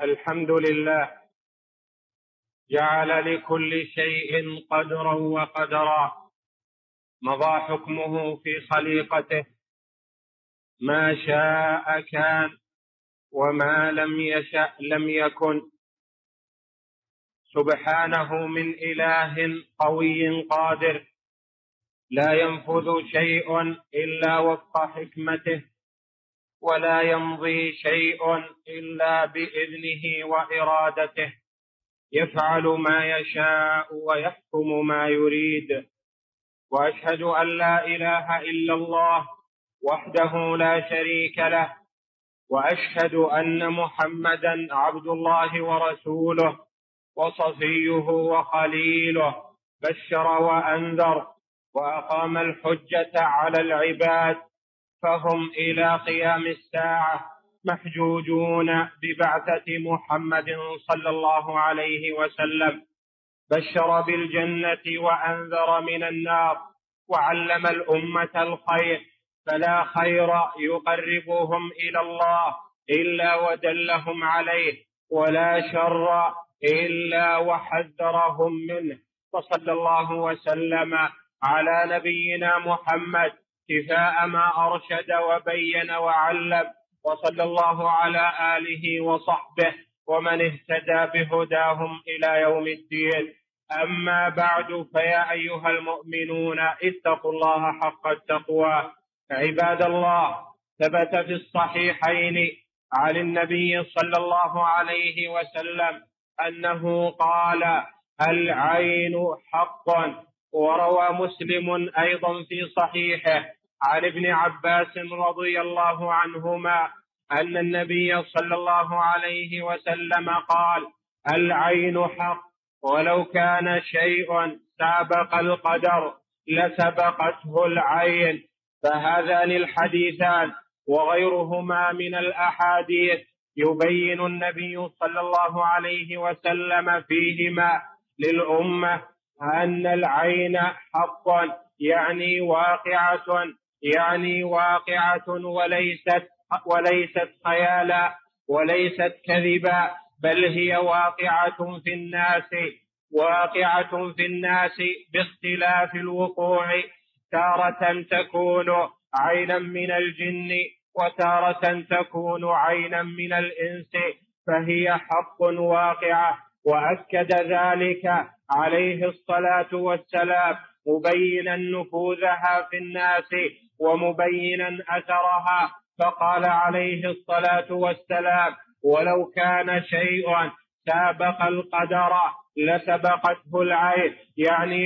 الحمد لله جعل لكل شيء قدرا وقدرا، مضى حكمه في خليقته، ما شاء كان وما لم يشأ لم يكن. سبحانه من إله قوي قادر، لا ينفذ شيء إلا وفق حكمته، ولا يمضي شيء إلا بإذنه وإرادته، يفعل ما يشاء ويحكم ما يريد. وأشهد أن لا إله إلا الله وحده لا شريك له، وأشهد أن محمدا عبد الله ورسوله وصفيه وخليله، بشر وأنذر وأقام الحجة على العباد، فهم إلى قيام الساعة محجوجون ببعثة محمد صلى الله عليه وسلم. بشر بالجنة وأنذر من النار، وعلم الأمة الخير، فلا خير يقربهم إلى الله إلا ودلهم عليه، ولا شر إلا وحذرهم منه. وصلى الله وسلم على نبينا محمد كفاء ما أرشد وبين وعلم، وصلى الله على آله وصحبه ومن اهتدى بهداهم إلى يوم الدين. أما بعد، فيا أيها المؤمنون اتقوا الله حق التقوى. عباد الله، ثبت في الصحيحين عن النبي صلى الله عليه وسلم أنه قال: العين حق. وروى مسلم أيضا في صحيحه عن ابن عباس رضي الله عنهما أن النبي صلى الله عليه وسلم قال: العين حق، ولو كان شيء سابق القدر لسبقته العين. فهذان الحديثان وغيرهما من الأحاديث يبين النبي صلى الله عليه وسلم فيهما للأمة أن العين حق، يعني واقعة وليست خيالا وليست كذبا، بل هي واقعة في الناس باختلاف الوقوع. تارة تكون عينا من الجن، وتارة تكون عينا من الإنس، فهي حق واقعة. وأكد ذلك عليه الصلاة والسلام مبينا نفوذها في الناس ومبينا أثرها، فقال عليه الصلاة والسلام: ولو كان شيء سابق القدر لسبقته العين، يعني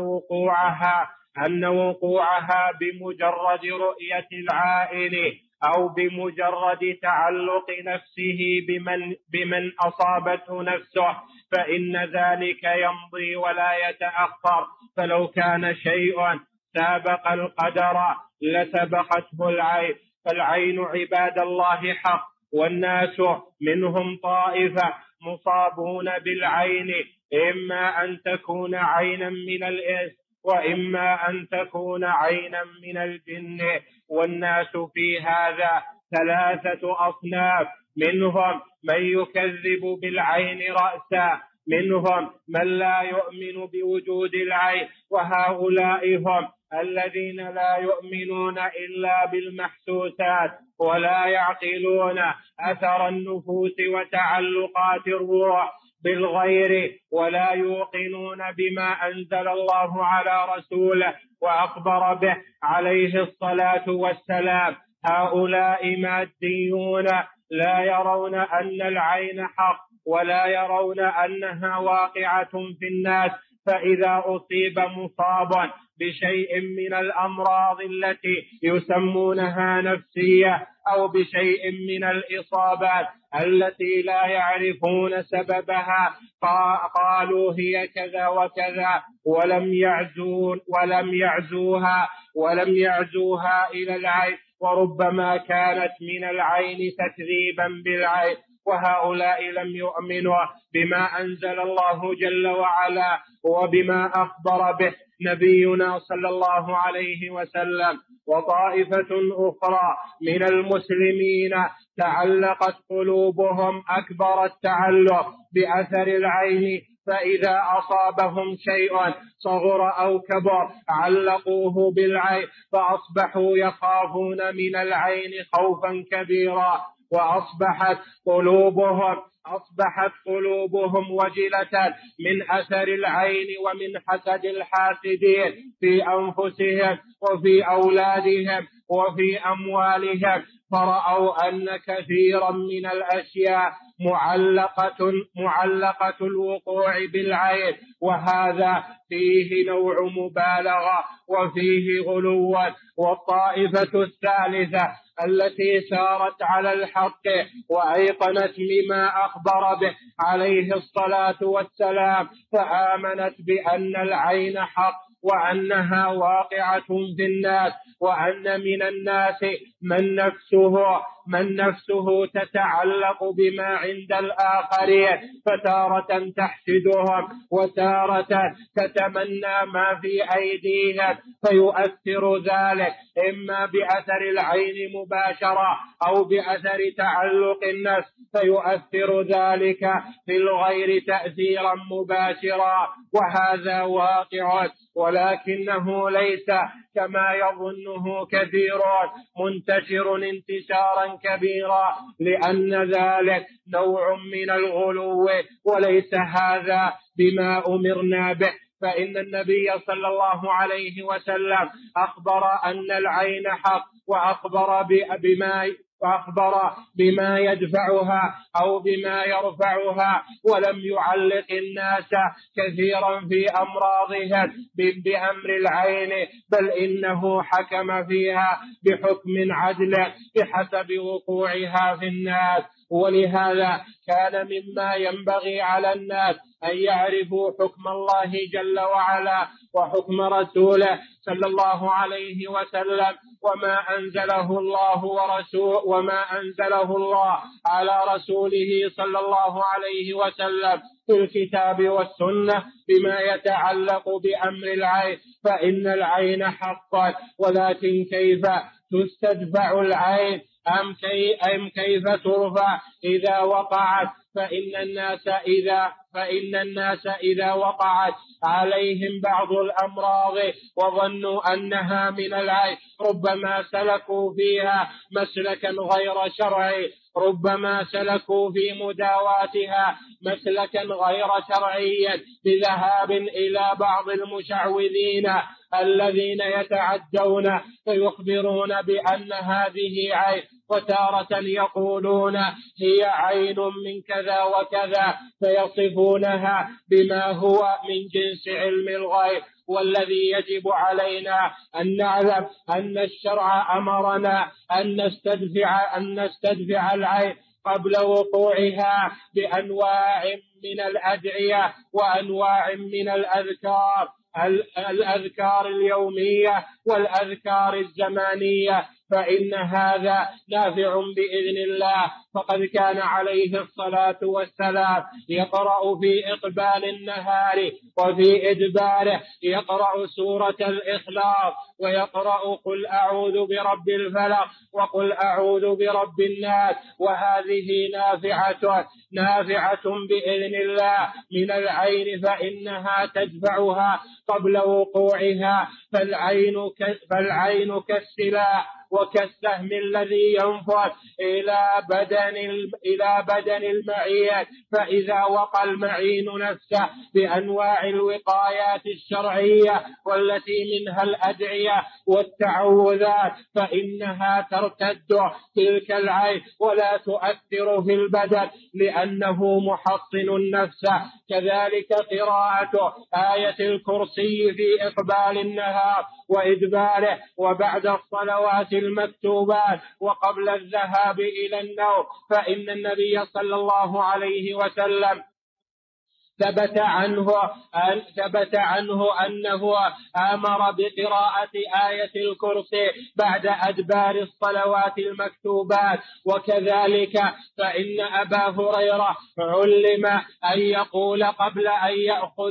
أن وقوعها بمجرد رؤية العائن أو بمجرد تعلق نفسه بمن أصابته نفسه، فإن ذلك يمضي ولا يتأخر. فلو كان شيء سابق القدر لسبقته العين. فالعين عباد الله حق، والناس منهم طائفة مصابون بالعين، إما أن تكون عينا من الإنس، وإما أن تكون عينا من الجن. والناس في هذا ثلاثة أصناف: منهم من يكذب بالعين رأسا، منهم من لا يؤمن بوجود العين، وهؤلاء هم الذين لا يؤمنون إلا بالمحسوسات، ولا يعقلون أثر النفوس وتعلقات الروح بالغير، ولا يوقنون بما أنزل الله على رسوله وأخبر به عليه الصلاة والسلام. هؤلاء ماديون، لا يرون أن العين حق، ولا يرون أنها واقعة في الناس. فإذا أصيب مصابا بشيء من الأمراض التي يسمونها نفسية، أو بشيء من الإصابات التي لا يعرفون سببها، قالوا هي كذا وكذا، ولم يعزوها إلى العين، وربما كانت من العين تكذيبا بالعين، وهؤلاء لم يؤمنوا بما أنزل الله جل وعلا وبما أخبر به نبينا صلى الله عليه وسلم. وطائفة أخرى من المسلمين تعلقت قلوبهم أكبر التعلق بأثر العين، فإذا أصابهم شيء صغر أو كبر علقوه بالعين، فأصبحوا يخافون من العين خوفا كبيرا، وأصبحت قلوبهم وجلة من أثر العين ومن حسد الحاسدين في أنفسهم وفي أولادهم وفي أموالهم، فرأوا أن كثيرا من الأشياء معلقة الوقوع بالعين، وهذا فيه نوع مبالغة وفيه غلو. والطائفة الثالثة التي سارت على الحق وأيقنت بما أخبر به عليه الصلاة والسلام، فآمنت بأن العين حق وأنها واقعة في الناس، وأن من الناس من نفسه تتعلق بما عند الآخرين، فتارة تحسدهم وتارة تتمنى ما في أيديهم، فيؤثر ذلك إما بأثر العين مباشرة أو بأثر تعلق النفس، فيؤثر ذلك في الغير تأثيرا مباشرا، وهذا واقع، ولكنه ليس كما يظنه كثيرون منتشر انتشارا كبيرا، لأن ذلك نوع من الغلو، وليس هذا بما أمرنا به. فإن النبي صلى الله عليه وسلم أخبر أن العين حق، وأخبر بما يدفعها أو بما يرفعها، ولم يعلق الناس كثيرا في أمراضهم بأمر العين، بل إنه حكم فيها بحكم عدل بحسب وقوعها في الناس. ولهذا كان مما ينبغي على الناس أن يعرفوا حكم الله جل وعلا وحكم رسوله صلى الله عليه وسلم، وما أنزله الله على رسوله صلى الله عليه وسلم في الكتاب والسنة بما يتعلق بأمر العين. فإن العين حقا، ولكن كيف تستدفع العين أم كيف ترفع إذا وقعت؟ فإن الناس إذا وقعت عليهم بعض الأمراض وظنوا أنها من العين، ربما سلكوا فيها مسلكا غير شرعي، ربما سلكوا في مداواتها مسلكا غير شرعيا بذهاب إلى بعض المشعوذين الذين يتعدون فيخبرون بأن هذه عين، وتارة يقولون هي عين من كذا وكذا، فيصفونها بما هو من جنس علم الغيب. والذي يجب علينا أن نعلم أن الشرع أمرنا أن نستدفع العين قبل وقوعها بأنواع من الأدعية وأنواع من الأذكار اليومية والأذكار الزمانية، فإن هذا نافع بإذن الله. فقد كان عليه الصلاة والسلام يقرأ في إقبال النهار وفي إدباره، يقرأ سورة الإخلاص، ويقرأ قل أعوذ برب الفلق وقل أعوذ برب الناس، وهذه نافعة بإذن الله من العين، فإنها تدفعها قبل وقوعها. فالعين كالسلاح وكالسهم الذي ينفذ إلى بدن المعين، فإذا وقى المعين نفسه بأنواع الوقايات الشرعية والتي منها الأدعية والتعوذات، فإنها ترتد تلك العين ولا تؤثر في البدن لأنه محصن النفس. كذلك قراءة آية الكرسي في إقبال النهار وإدباره وبعد الصلوات المكتوبات وقبل الذهاب إلى النوم، فإن النبي صلى الله عليه وسلم ثبت عنه أنه أمر بقراءة آية الكرسي بعد أدبار الصلوات المكتوبات. وكذلك فإن أبا هريرة علم أن يقول قبل أن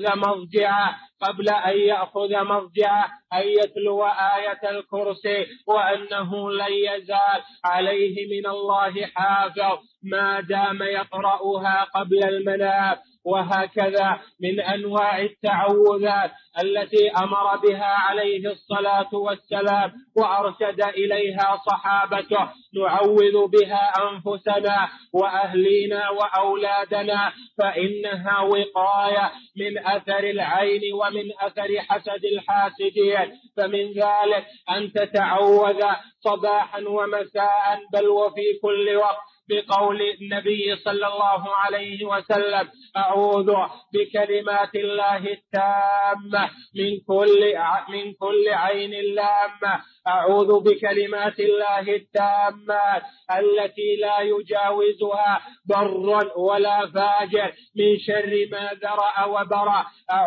يأخذ مضجعه أن يتلو آية الكرسي، وأنه لن يزال عليه من الله حافظ ما دام يقرأها قبل المنام. وهكذا من أنواع التعوذات التي أمر بها عليه الصلاة والسلام وأرشد إليها صحابته نعوذ بها أنفسنا وأهلينا وأولادنا، فإنها وقاية من أثر العين ومن أثر حسد الحاسدين. فمن ذلك أن تتعوذ صباحا ومساء بل وفي كل وقت بقول النبي صلى الله عليه وسلم: أعوذ بكلمات الله التامة من كل عين لامة. أعوذ بكلمات الله التامات التي لا يجاوزها بر ولا فاجر من شر ما ذرأ وبرأ.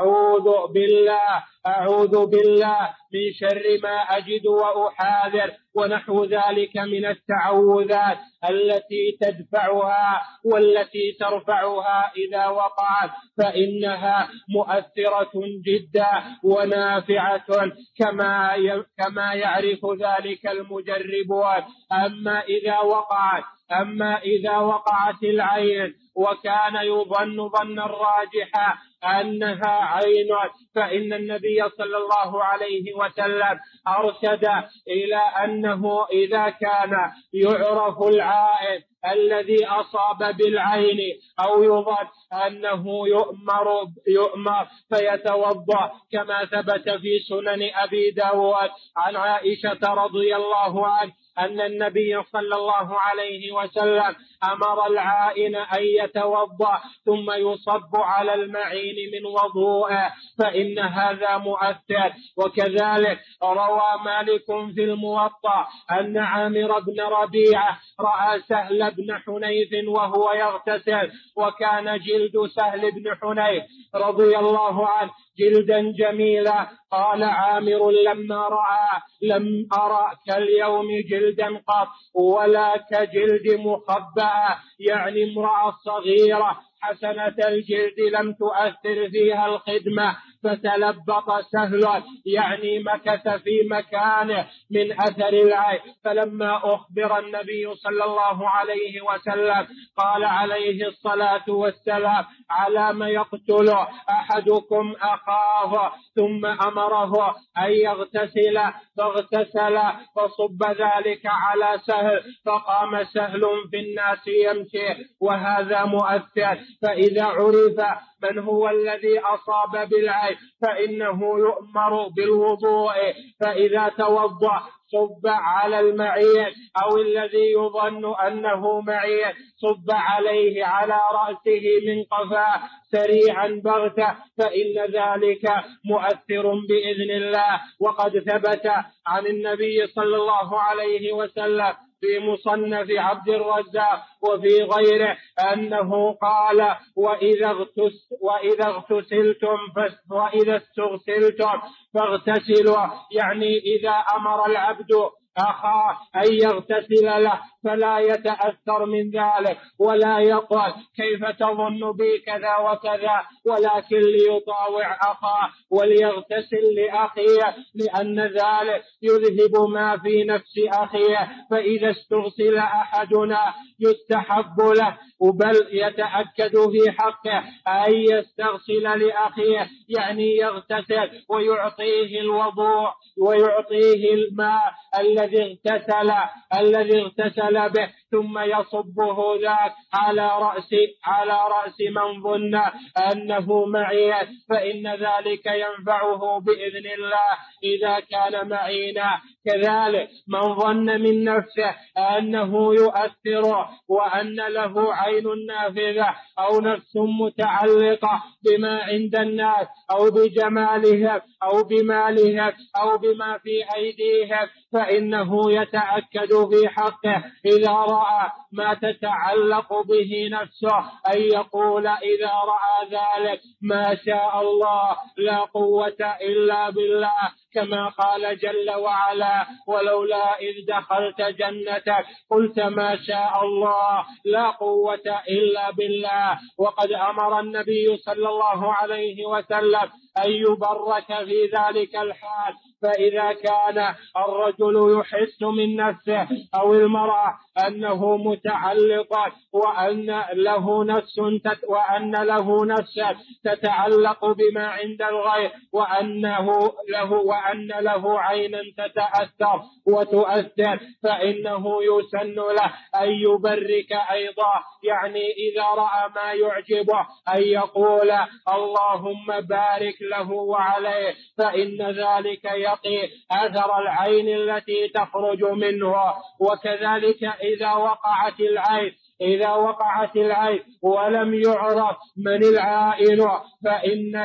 أعوذ بالله من شر ما أجد وأحاذر، ونحو ذلك من التعوذات التي تدفعها والتي ترفعها إذا وقعت، فإنها مؤثرة جدا ونافعة كما يعرف ذلك المجربون. أما إذا وقعت العين وكان يظن ظنا راجحا أنها عين، فإن النبي صلى الله عليه وسلم أرشد إلى أنه إذا كان يعرف العائن الذي أصاب بالعين أو يظن أنه يؤمر فيتوضأ، كما ثبت في سنن أبي داود عن عائشة رضي الله عنها أن النبي صلى الله عليه وسلم أمر العائن أن يتوضأ ثم يصب على المعين من وضوءه، فإن هذا مؤثر. وكذلك روى مالك في الموطأ أن عامر بن ربيعة رأى سهل بن حنيف وهو يغتسل، وكان جلد سهل بن حنيف رضي الله عنه جلدا جميلا. قال عامر لم أرى كاليوم جلدا قط ولا كجلد مخبأ، يعني امرأة صغيرة حسنة الجلد لم تؤثر فيها الخدمة، فتلبط سهل يعني مكث في مكانه من أثر العين. فلما أخبر النبي صلى الله عليه وسلم قال عليه الصلاة والسلام: على ما يقتل أحدكم أخاه، ثم أمره أن يغتسل فاغتسل فصب ذلك على سهل، فقام سهل في الناس يمشي، وهذا مؤثر. فإذا عرف من هو الذي أصاب بالعين فإنه يؤمر بالوضوء، فإذا توضأ صب على المعين أو الذي يظن أنه معين صب عليه على رأسه من قفاه سريعا بغتة، فإن ذلك مؤثر بإذن الله. وقد ثبت عن النبي صلى الله عليه وسلم في مصنف عبد الرزاق وفي غيره أنه قال: وإذا استغسلتم فاغتسلوا، يعني إذا أمر العبد أخاه أن يغتسل له فلا يتأثر من ذلك ولا يقول كيف تظن بي كذا وكذا، ولكن ليطاوع أخاه وليغتسل لأخيه، لأن ذلك يذهب ما في نفس أخيه. فإذا استغسل أحدنا يستحب له بل يتأكد في حقه أن يستغسل لأخيه، يعني يغتسل ويعطيه الوضوء ويعطيه الماء الذي اغتسل به، ثم يصبه ذاك على رأس من ظن أنه معين، فإن ذلك ينفعه بإذن الله إذا كان معينا. كذلك من ظن من نفسه أنه يؤثر وأن له عين نافذة أو نفس متعلقة بما عند الناس أو بجمالهم أو بمالهم أو بما في أيديهم، فإنه يتأكد في حقه إذا رأى ما تتعلق به نفسه أن يقول إذا رأى ذلك ما شاء الله لا قوة إلا بالله، كما قال جل وعلا ولولا إذ دخلت جنتك قلت ما شاء الله لا قوة إلا بالله. وقد أمر النبي صلى الله عليه وسلم أن يبرك في ذلك الحال. فإذا كان الرجل يحس من نفسه أو المرأة أنه متعلق وأن له نفس تتعلق بما عند الغير وأن له عينا تتأثر وتؤثر، فإنه يسن له أن يبرك أيضا، يعني إذا رأى ما يعجبه أن يقول اللهم بارك له وعليه، فإن ذلك يقي أثر العين التي تخرج منه. وكذلك إذا وقعت العين ولم يعرف من العائن فإن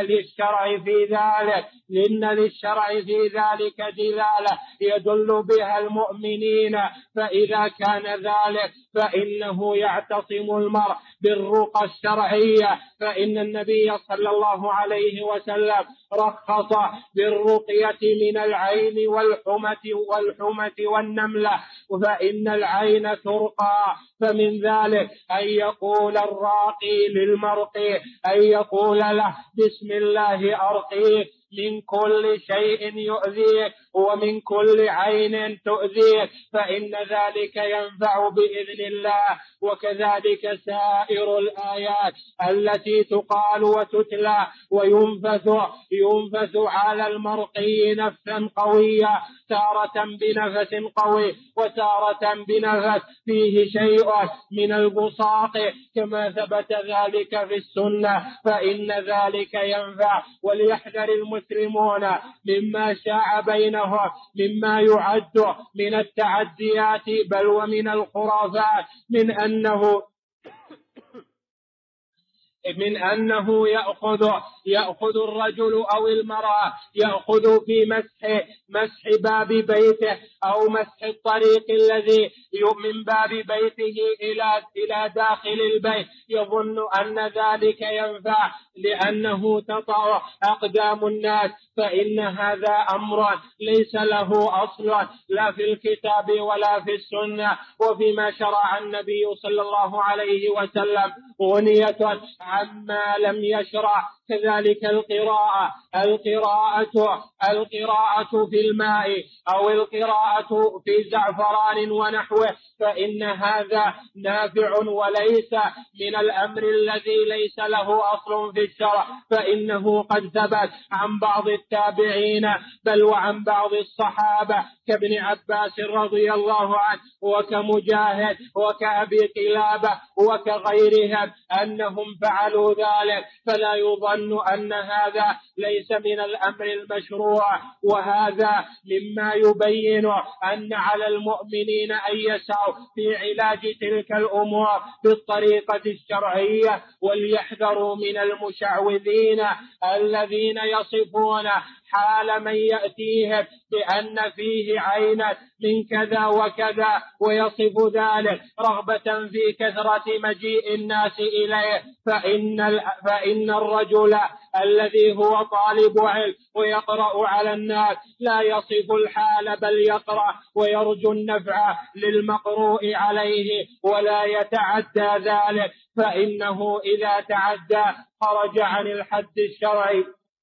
للشرع في ذلك دلالة يدل بها المؤمنين. فإذا كان ذلك فإنه يعتصم المرء بالرقى الشرعية، فإن النبي صلى الله عليه وسلم رخص بالرقية من العين والحمة والنملة، فإن العين ترقى. فمن ذلك أن يقول الراقي للمرقي أن يقول له بسم الله أرقيك من كل شيء يؤذيك ومن كل عين تؤذيك، فإن ذلك ينفع بإذن الله. وكذلك سائر الآيات التي تقال وتتلى وينفث على المرقي نفسا قوية، تارة بنفس قوي وتارة بنفس فيه شيء من البساط كما ثبت ذلك في السنة، فإن ذلك ينفع. وليحذر المسلمون مما شاع بينهم مما يعد من التعديات بل ومن الخرافات، من أنه يأخذ الرجل أو المرأة يأخذ في مسح باب بيته أو مسح الطريق الذي من باب بيته إلى داخل البيت، يظن أن ذلك ينفع لأنه تطأ أقدام الناس، فإن هذا أمر ليس له أصل لا في الكتاب ولا في السنة. وفيما شرع النبي صلى الله عليه وسلم غنية عما لم يشرع. كذلك القراءة في الماء أو القراءة في زعفران ونحوه، فإن هذا نافع وليس من الأمر الذي ليس له أصل في الشرع، فإنه قد ثبت عن بعض التابعين بل وعن بعض الصحابة كابن عباس رضي الله عنه وكمجاهد وكأبي قلابة وكغيرهم أنهم فعلوا ذلك، فلا يظن أن هذا ليس من الأمر المشروع. وهذا مما يبين أن على المؤمنين أن يسعوا في علاج تلك الأمور بالطريقة الشرعية، وليحذروا من المشعوذين الذين يصفون حال من يأتيهم بأن فيه عينا من كذا وكذا، ويصف ذلك رغبة في كثرة مجيء الناس إليه. فإن الرجل الذي هو طالب علم ويقرأ على الناس لا يصف الحال بل يقرأ ويرجو النفع للمقروء عليه ولا يتعدى ذلك، فإنه إذا تعدى خرج عن الحد الشرعي.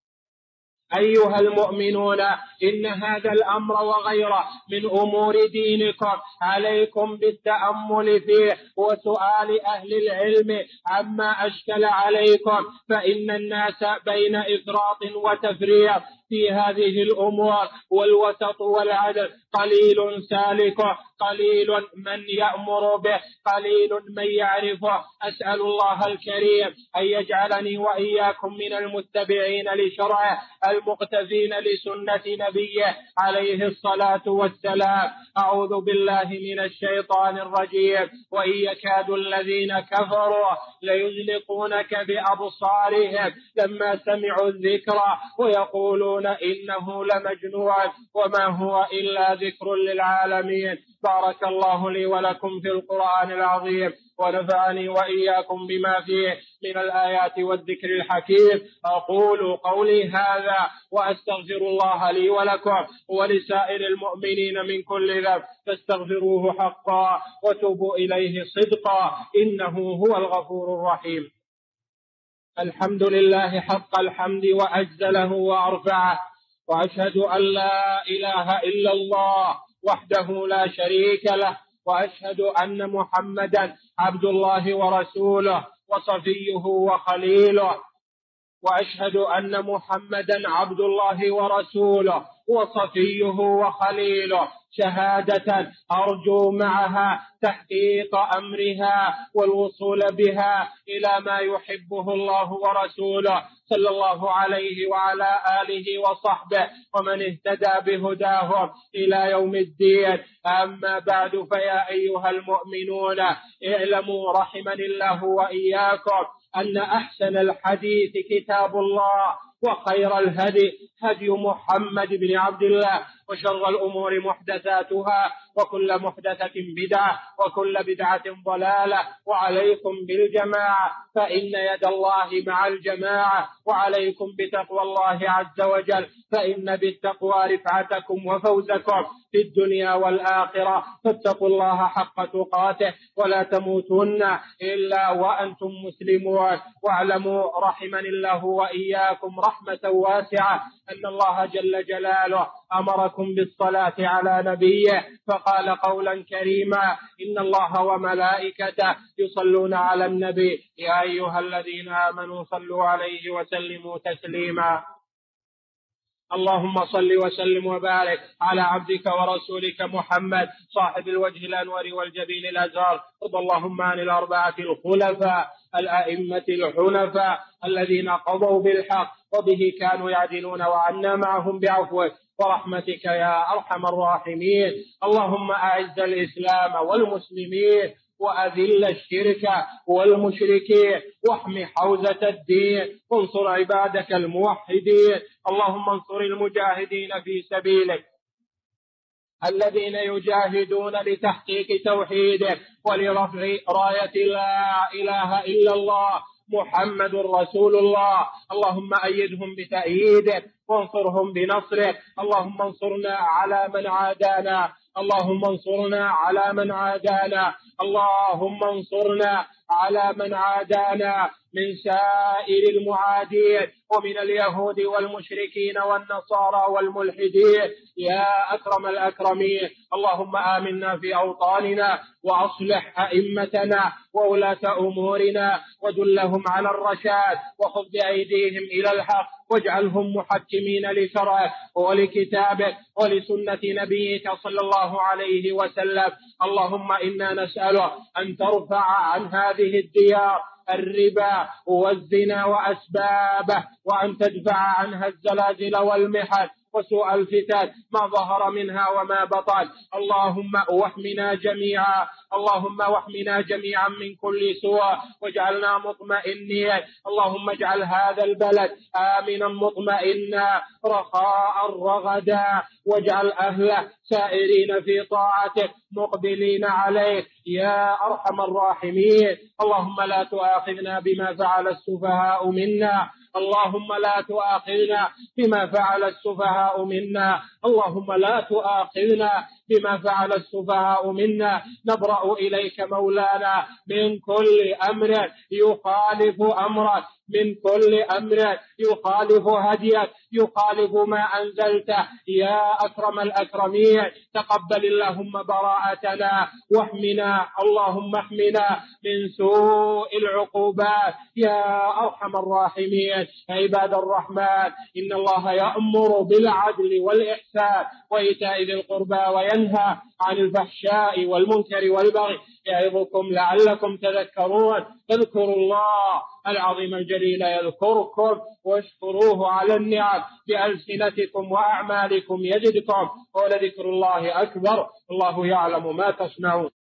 أيها المؤمنون، إن هذا الأمر وغيره من أمور دينكم عليكم بالتأمل فيه وسؤال أهل العلم عما أشكل عليكم، فإن الناس بين إفراط وتفريط في هذه الأمور، والوسط والعدل، قليل سالكه قليل من يأمر به قليل من يعرفه. أسأل الله الكريم أن يجعلني وإياكم من المتبعين لشرعه المقتفين لسنة نبيه عليه الصلاة والسلام. أعوذ بالله من الشيطان الرجيم. وإن يكاد الذين كفروا ليزلقونك بأبصارهم لما سمعوا الذكر ويقولون يقولون إنه لمجنون وما هو إلا ذكر للعالمين. بارك الله لي ولكم في القرآن العظيم، ونفعني وإياكم بما فيه من الآيات والذكر الحكيم. أقول قولي هذا وأستغفر الله لي ولكم ولسائر المؤمنين من كل ذنب، فاستغفروه حقا وتوبوا إليه صدقا، إنه هو الغفور الرحيم. الحمد لله حق الحمد وأجزله وأرفعه، وأشهد أن لا إله إلا الله وحده لا شريك له، وأشهد أن محمدا عبد الله ورسوله وصفيه وخليله، وأشهد أن محمدا عبد الله ورسوله وصفيه وخليله، شهادة أرجو معها تحقيق أمرها والوصول بها إلى ما يحبه الله ورسوله صلى الله عليه وعلى آله وصحبه ومن اهتدى بهداهم إلى يوم الدين. أما بعد، فيا أيها المؤمنون اعلموا رحمني الله وإياكم أن أحسن الحديث كتاب الله، وخير الهدي هدي محمد بن عبد الله، وشر الأمور محدثاتها، وكل محدثة بدعة، وكل بدعة ضلالة. وعليكم بالجماعة، فإن يد الله مع الجماعة، وعليكم بتقوى الله عز وجل، فإن بالتقوى رفعتكم وفوزكم في الدنيا والآخرة. فاتقوا الله حق تقاته ولا تموتن إلا وأنتم مسلمون. واعلموا رحمني الله وإياكم رحمة واسعة أن الله جل جلاله أمركم بالصلاة على نبيه، فقال قولا كريما: إن الله وملائكته يصلون على النبي يا أيها الذين آمنوا صلوا عليه وسلموا تسليما. اللهم صل وسلم وبارك على عبدك ورسولك محمد صاحب الوجه الأنور والجبين الأزهر. رضى اللهم عن الأربعة الخلفاء الأئمة الحنفاء الذين قضوا بالحق وبه كانوا يعدلون، وعنا معهم بعفوك ورحمتك يا أرحم الراحمين. اللهم أعز الإسلام والمسلمين، وأذل الشرك والمشركين، واحم حوزة الدين، وانصر عبادك الموحدين. اللهم انصر المجاهدين في سبيلك الذين يجاهدون لتحقيق توحيدك ولرفع راية لا إله إلا الله محمد رسول الله. اللهم أيدهم بتأييدك وانصرهم بنصرك. اللهم انصرنا على من عادانا، اللهم انصرنا على من عادانا، اللهم انصرنا على من عادانا من سائر المعادين ومن اليهود والمشركين والنصارى والملحدين يا أكرم الأكرمين. اللهم آمنا في أوطاننا، وأصلح أئمتنا وولاة أمورنا، ودلهم على الرشاد، وخذ بأيديهم إلى الحق، واجعلهم محكمين لشرعك ولكتابك ولسنة نبيك صلى الله عليه وسلم. اللهم إنا نسألك أن ترفع عن هذه الديار الربا والزنا وأسبابه، وأن تدفع عنها الزلازل والمحن وسوء الفتن ما ظهر منها وما بطن. اللهم واحمنا جميعا، اللهم واحمنا جميعا من كل سوء، واجعلنا مطمئنين. اللهم اجعل هذا البلد آمنا مطمئنا رخاء رغدا، واجعل أهله سائرين في طاعتك مقبلين عليك يا أرحم الراحمين. اللهم لا تؤاخذنا بما فعل السفهاء منا، اللهم لا تؤاخذنا بما فعل السفهاء منا، اللهم لا تؤاخذنا بما فعل السفهاء منا. نبرأ إليك مولانا من كل أمر يخالف أمرك، من كل أمر يخالف هديك، يخالف ما أنزلته يا أكرم الأكرمين. تقبل اللهم براءتنا، واحمنا اللهم احمنا من سوء العقوبات يا أرحم الراحمين. عباد الرحمن، إن الله يأمر بالعدل والإحسان وإيتاء ذي القربى وينهى عن الفحشاء والمنكر والبغي يعظكم لعلكم تذكرون. اذكروا الله العظيم الجليل يذكركم، واشكروه على النعم بألسنتكم وأعمالكم يزدكم، ولذكر الله أكبر. الله يعلم ما تصنعون.